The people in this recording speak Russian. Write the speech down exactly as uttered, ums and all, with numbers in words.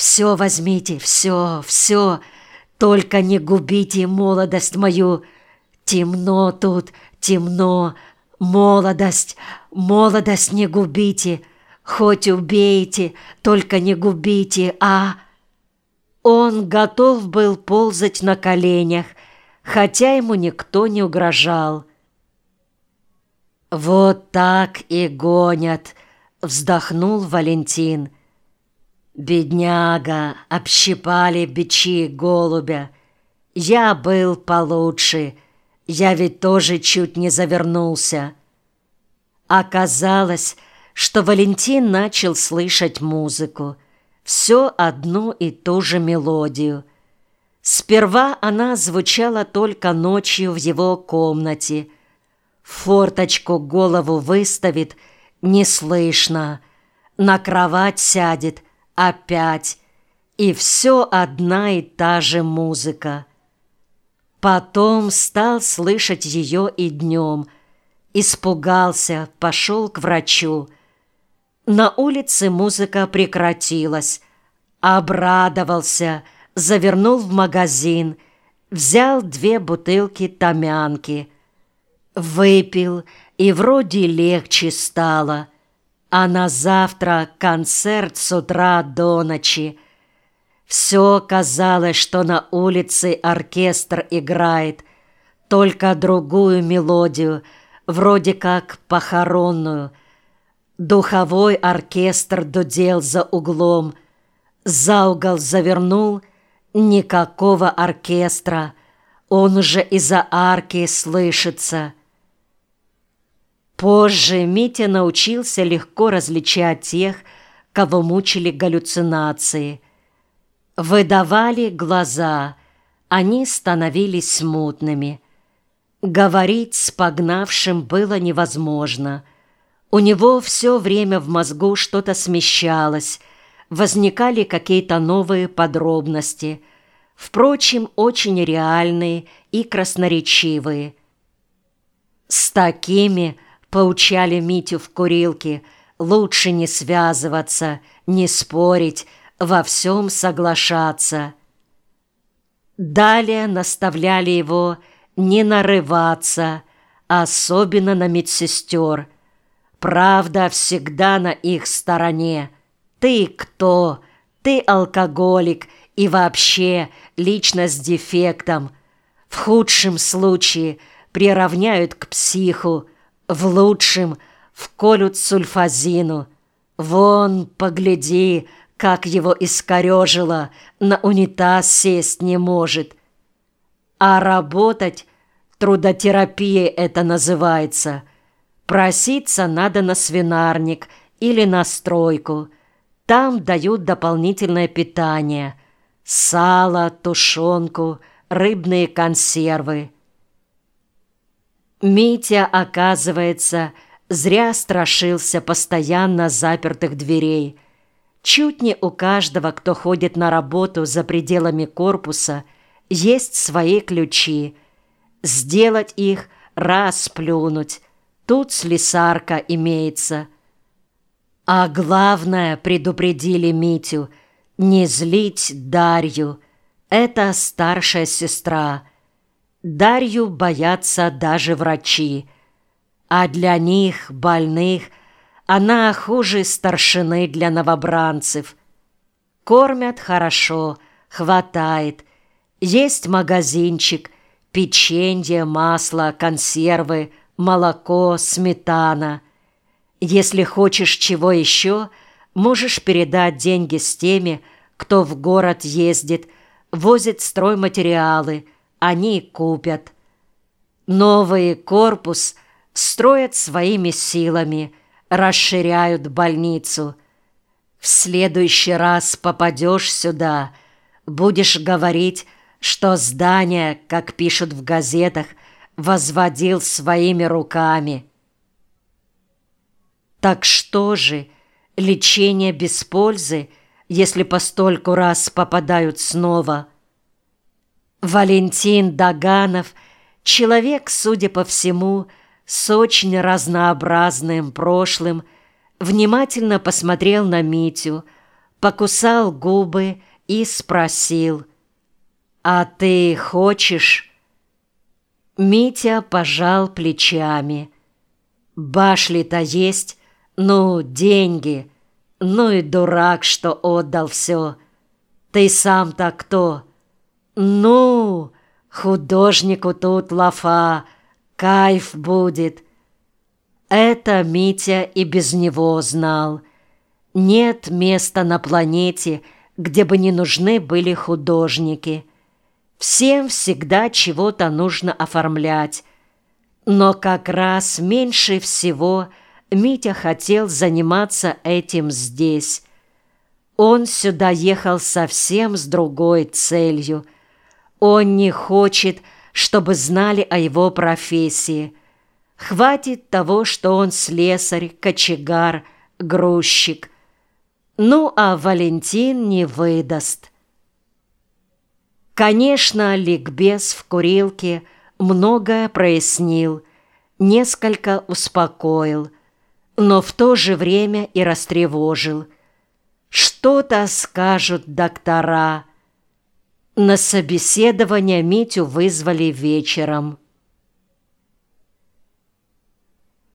Все возьмите, все, все, только не губите молодость мою. Темно тут, темно, молодость, молодость не губите, хоть убейте, только не губите, а...» Он готов был ползать на коленях, хотя ему никто не угрожал. «Вот так и гонят», — вздохнул Валентин. «Бедняга, общипали бичи голубя. Я был получше, я ведь тоже чуть не завернулся». Оказалось, что Валентин начал слышать музыку, все одну и ту же мелодию. Сперва она звучала только ночью в его комнате. В форточку голову выставит — не слышно. На кровать сядет — опять. И все одна и та же музыка. Потом стал слышать ее и днем. Испугался, пошел к врачу. На улице музыка прекратилась. Обрадовался, завернул в магазин, взял две бутылки томянки. Выпил, и вроде легче стало. А на завтра концерт с утра до ночи. Все казалось, что на улице оркестр играет, только другую мелодию, вроде как похоронную. Духовой оркестр дудел за углом. За угол завернул — никакого оркестра. Он уже из-за арки слышится. Позже Митя научился легко различать тех, кого мучили галлюцинации. Выдавали глаза, они становились смутными. Говорить с погнавшим было невозможно. У него все время в мозгу что-то смещалось, возникали какие-то новые подробности, впрочем, очень реальные и красноречивые. С такими, поучали Митю в курилке, лучше не связываться, не спорить, во всем соглашаться. Далее наставляли его не нарываться, особенно на медсестер. Правда всегда на их стороне. Ты кто? Ты алкоголик и вообще личность с дефектом. В худшем случае приравняют к психу, в лучшем вколют сульфазину. Вон, погляди, как его искорежило, на унитаз сесть не может. А работать — трудотерапия это называется. Проситься надо на свинарник или на стройку. Там дают дополнительное питание. Сало, тушенку, рыбные консервы. Митя, оказывается, зря страшился постоянно запертых дверей. Чуть не у каждого, кто ходит на работу за пределами корпуса, есть свои ключи. Сделать их — раз плюнуть. Тут слесарка имеется. А главное, предупредили Митю, не злить Дарью. Это старшая сестра. Дарью боятся даже врачи. А для них, больных, она хуже старшины для новобранцев. Кормят хорошо, хватает. Есть магазинчик, печенье, масло, консервы, молоко, сметана. Если хочешь чего еще, можешь передать деньги с теми, кто в город ездит, возит стройматериалы, они купят. Новый корпус строят своими силами, расширяют больницу. В следующий раз попадешь сюда, будешь говорить, что здание, как пишут в газетах, возводил своими руками. Так что же, лечение без пользы, если постольку раз попадают снова? Валентин Доганов — человек, судя по всему, с очень разнообразным прошлым, внимательно посмотрел на Митю, покусал губы и спросил: «А ты хочешь?» Митя пожал плечами. Башли-то есть, ну, деньги, ну и дурак, что отдал все. Ты сам-то кто? Ну, художнику тут лафа, кайф будет. Это Митя и без него знал. Нет места на планете, где бы не нужны были художники. Всем всегда чего-то нужно оформлять. Но как раз меньше всего Митя хотел заниматься этим здесь. Он сюда ехал совсем с другой целью. Он не хочет, чтобы знали о его профессии. Хватит того, что он слесарь, кочегар, грузчик. Ну, а Валентин не выдаст. Конечно, ликбез в курилке многое прояснил, несколько успокоил, но в то же время и растревожил. Что-то скажут доктора. На собеседование Митю вызвали вечером.